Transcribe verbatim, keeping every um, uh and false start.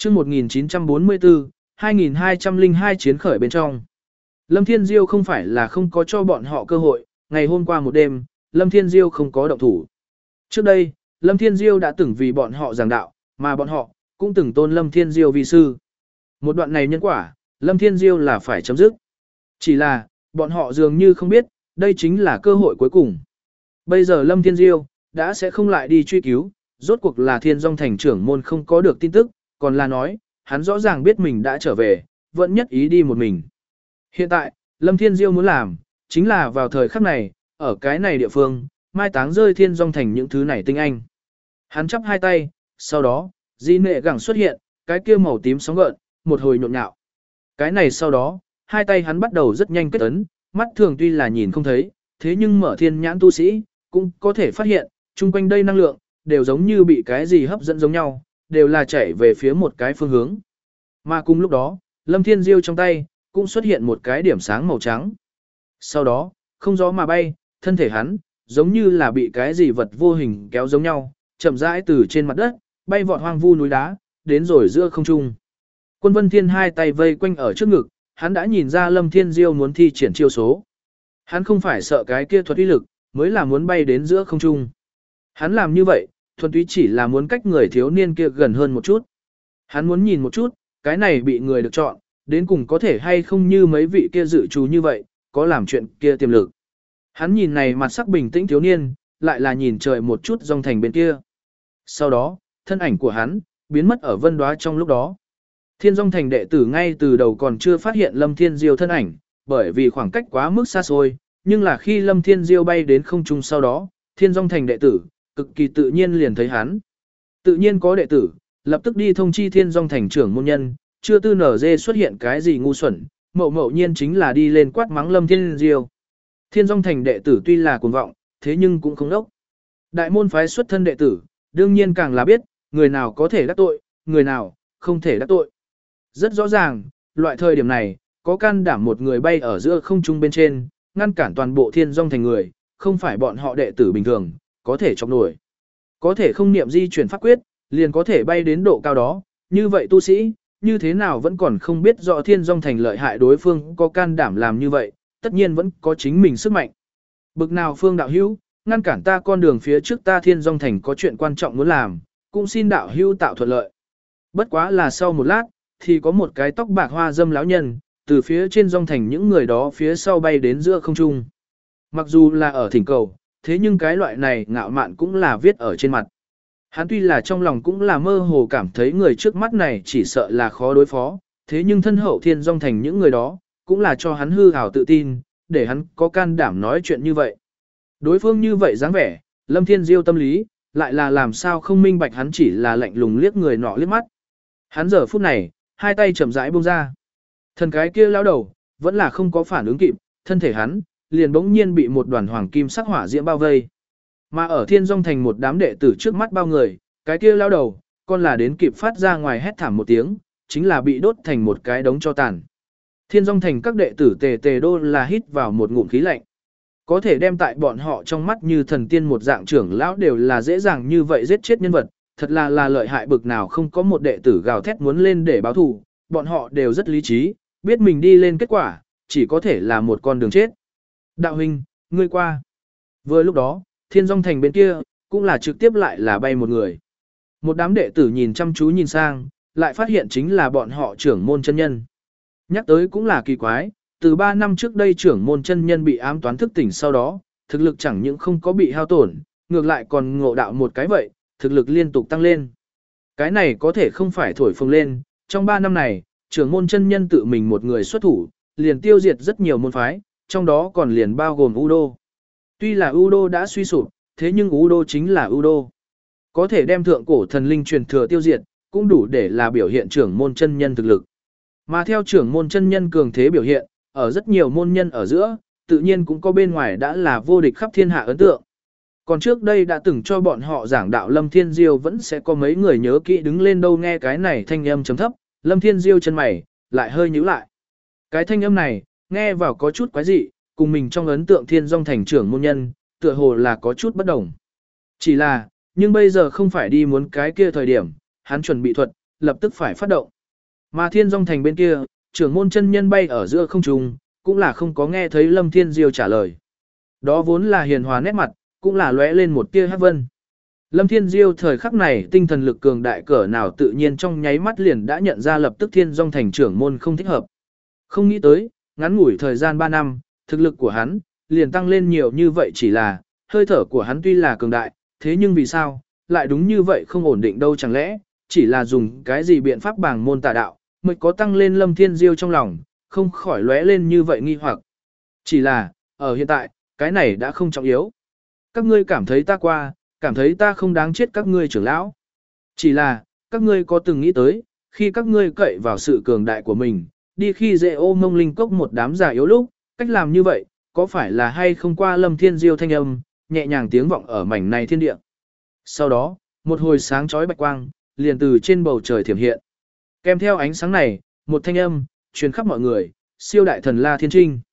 Chương một nghìn chín trăm bốn mươi tư, hai nghìn hai trăm lẻ hai chiến khởi bên trong. Lâm Thiên Diêu không phải là không có cho bọn họ cơ hội, ngày hôm qua một đêm, Lâm Thiên Diêu không có động thủ. Trước đây, Lâm Thiên Diêu đã từng vì bọn họ giảng đạo, mà bọn họ cũng từng tôn Lâm Thiên Diêu vi sư. Một đoạn này nhân quả, Lâm Thiên Diêu là phải chấm dứt. Chỉ là, bọn họ dường như không biết, đây chính là cơ hội cuối cùng. Bây giờ Lâm Thiên Diêu đã sẽ không lại đi truy cứu, rốt cuộc là Thiên Dung thành trưởng môn không có được tin tức, còn là nói, hắn rõ ràng biết mình đã trở về, vẫn nhất ý đi một mình. Hiện tại, Lâm Thiên Diêu muốn làm, chính là vào thời khắc này, ở cái này địa phương, mai táng rơi Thiên Dung thành những thứ này tinh anh. Hắn chắp hai tay, sau đó, di nệ gẳng xuất hiện, cái kia màu tím sóng gợn, một hồi nhộn nhạo. Cái này sau đó, hai tay hắn bắt đầu rất nhanh kết ấn, mắt thường tuy là nhìn không thấy, thế nhưng mở thiên nhãn tu sĩ, cũng có thể phát hiện, chung quanh đây năng lượng, đều giống như bị cái gì hấp dẫn giống nhau, đều là chảy về phía một cái phương hướng. Mà cùng lúc đó, Lâm Thiên Diêu trong tay, cũng xuất hiện một cái điểm sáng màu trắng. Sau đó, không gió mà bay, thân thể hắn, giống như là bị cái gì vật vô hình kéo giống nhau, chậm rãi từ trên mặt đất, bay vọt hoang vu núi đá, đến rồi giữa không trung. Quân Vân Thiên hai tay vây quanh ở trước ngực, hắn đã nhìn ra Lâm Thiên Diêu muốn thi triển chiêu số. Hắn không phải sợ cái kia thuật uy lực, mới là muốn bay đến giữa không trung. Hắn làm như vậy, thuần túy chỉ là muốn cách người thiếu niên kia gần hơn một chút. Hắn muốn nhìn một chút, cái này bị người được chọn, đến cùng có thể hay không như mấy vị kia dự trù như vậy, có làm chuyện kia tiềm lực. Hắn nhìn này mặt sắc bình tĩnh thiếu niên, lại là nhìn trời một chút dòng thành bên kia. Sau đó, thân ảnh của hắn, biến mất ở vân đoá trong lúc đó. Thiên Dung thành đệ tử ngay từ đầu còn chưa phát hiện Lâm Thiên Diêu thân ảnh, bởi vì khoảng cách quá mức xa xôi, nhưng là khi Lâm Thiên Diêu bay đến không trung sau đó, Thiên Dung thành đệ tử, cực kỳ tự nhiên liền thấy hắn. Tự nhiên có đệ tử, lập tức đi thông chi Thiên Dung thành trưởng môn nhân, chưa tư nở dê xuất hiện cái gì ngu xuẩn, mậu mậu nhiên chính là đi lên quát mắng Lâm Thiên Diêu. Thiên Dung thành đệ tử tuy là cuồng vọng, thế nhưng cũng không đốc. Đại môn phái xuất thân đệ tử, đương nhiên càng là biết, người nào có thể đắc tội, người nào không thể đắc tội. Rất rõ ràng, loại thời điểm này, có can đảm một người bay ở giữa không trung bên trên, ngăn cản toàn bộ Thiên Dung thành người, không phải bọn họ đệ tử bình thường, có thể chọc nổi. Có thể không niệm di chuyển pháp quyết, liền có thể bay đến độ cao đó, như vậy tu sĩ, như thế nào vẫn còn không biết rõ Thiên Dung thành lợi hại đối phương có can đảm làm như vậy, tất nhiên vẫn có chính mình sức mạnh. Bực nào phương đạo hữu, ngăn cản ta con đường phía trước ta Thiên Dung thành có chuyện quan trọng muốn làm, cũng xin đạo hữu tạo thuận lợi. Bất quá là sau một lát, thì có một cái tóc bạc hoa dâm lão nhân, từ phía trên Dung thành những người đó phía sau bay đến giữa không trung. Mặc dù là ở thỉnh cầu, thế nhưng cái loại này ngạo mạn cũng là viết ở trên mặt. Hắn tuy là trong lòng cũng là mơ hồ cảm thấy người trước mắt này chỉ sợ là khó đối phó, thế nhưng thân hậu Thiên Dung thành những người đó, cũng là cho hắn hư hào tự tin, để hắn có can đảm nói chuyện như vậy. Đối phương như vậy dáng vẻ, Lâm Thiên Diêu tâm lý, lại là làm sao không minh bạch hắn chỉ là lạnh lùng liếc người nọ liếc mắt. Hắn giờ phút này, hai tay chậm rãi buông ra. Thần cái kia lão đầu, vẫn là không có phản ứng kịp, thân thể hắn, liền bỗng nhiên bị một đoàn hoàng kim sắc hỏa diễm bao vây. Mà ở Thiên Dung thành một đám đệ tử trước mắt bao người, cái kia lão đầu, còn là đến kịp phát ra ngoài hét thảm một tiếng, chính là bị đốt thành một cái đống tro tàn. Thiên Dung thành các đệ tử tề tề đô là hít vào một ngụm khí lạnh. Có thể đem tại bọn họ trong mắt như thần tiên một dạng trưởng lão đều là dễ dàng như vậy giết chết nhân vật, thật là là lợi hại bực nào không có một đệ tử gào thét muốn lên để báo thù, bọn họ đều rất lý trí, biết mình đi lên kết quả, chỉ có thể là một con đường chết. Đạo huynh, ngươi qua. Vừa lúc đó, Thiên Dung thành bên kia, cũng là trực tiếp lại là bay một người. Một đám đệ tử nhìn chăm chú nhìn sang, lại phát hiện chính là bọn họ trưởng môn chân nhân. Nhắc tới cũng là kỳ quái, từ ba năm trước đây trưởng môn chân nhân bị ám toán thức tỉnh sau đó, thực lực chẳng những không có bị hao tổn, ngược lại còn ngộ đạo một cái vậy, thực lực liên tục tăng lên. Cái này có thể không phải thổi phồng lên, trong ba năm này, trưởng môn chân nhân tự mình một người xuất thủ, liền tiêu diệt rất nhiều môn phái, trong đó còn liền bao gồm Udo. Tuy là Udo đã suy sụp, thế nhưng Udo chính là Udo. Có thể đem thượng cổ thần linh truyền thừa tiêu diệt, cũng đủ để là biểu hiện trưởng môn chân nhân thực lực. Mà theo trưởng môn chân nhân cường thế biểu hiện, ở rất nhiều môn nhân ở giữa, tự nhiên cũng có bên ngoài đã là vô địch khắp thiên hạ ấn tượng. Còn trước đây đã từng cho bọn họ giảng đạo Lâm Thiên Diêu vẫn sẽ có mấy người nhớ kỹ đứng lên đâu nghe cái này thanh âm chấm thấp, Lâm Thiên Diêu chân mày, lại hơi nhíu lại. Cái thanh âm này, nghe vào có chút quái dị, cùng mình trong ấn tượng Thiên Dung thành trưởng môn nhân, tựa hồ là có chút bất đồng. Chỉ là, nhưng bây giờ không phải đi muốn cái kia thời điểm, hắn chuẩn bị thuật, lập tức phải phát động. Mà Thiên Dung Thành bên kia, trưởng môn chân nhân bay ở giữa không trung, cũng là không có nghe thấy Lâm Thiên Diêu trả lời. Đó vốn là hiền hòa nét mặt, cũng là lóe lên một tia hắc vân. Lâm Thiên Diêu thời khắc này tinh thần lực cường đại cỡ nào tự nhiên trong nháy mắt liền đã nhận ra lập tức Thiên Dung Thành trưởng môn không thích hợp. Không nghĩ tới, ngắn ngủi thời gian ba năm, thực lực của hắn liền tăng lên nhiều như vậy, chỉ là hơi thở của hắn tuy là cường đại, thế nhưng vì sao lại đúng như vậy không ổn định đâu, chẳng lẽ chỉ là dùng cái gì biện pháp bàng môn tà đạo mới có tăng lên Lâm Thiên Diêu trong lòng, không khỏi lóe lên như vậy nghi hoặc. Chỉ là, ở hiện tại, cái này đã không trọng yếu. Các ngươi cảm thấy ta qua, cảm thấy ta không đáng chết các ngươi trưởng lão. Chỉ là, các ngươi có từng nghĩ tới, khi các ngươi cậy vào sự cường đại của mình, đi khi dễ ô mông linh cốc một đám già yếu lúc, cách làm như vậy, có phải là hay không qua Lâm Thiên Diêu thanh âm, nhẹ nhàng tiếng vọng ở mảnh này thiên địa. Sau đó, một hồi sáng chói bạch quang, liền từ trên bầu trời thiểm hiện. Kèm theo ánh sáng này, một thanh âm, truyền khắp mọi người, siêu đại thần La Thiên Trinh.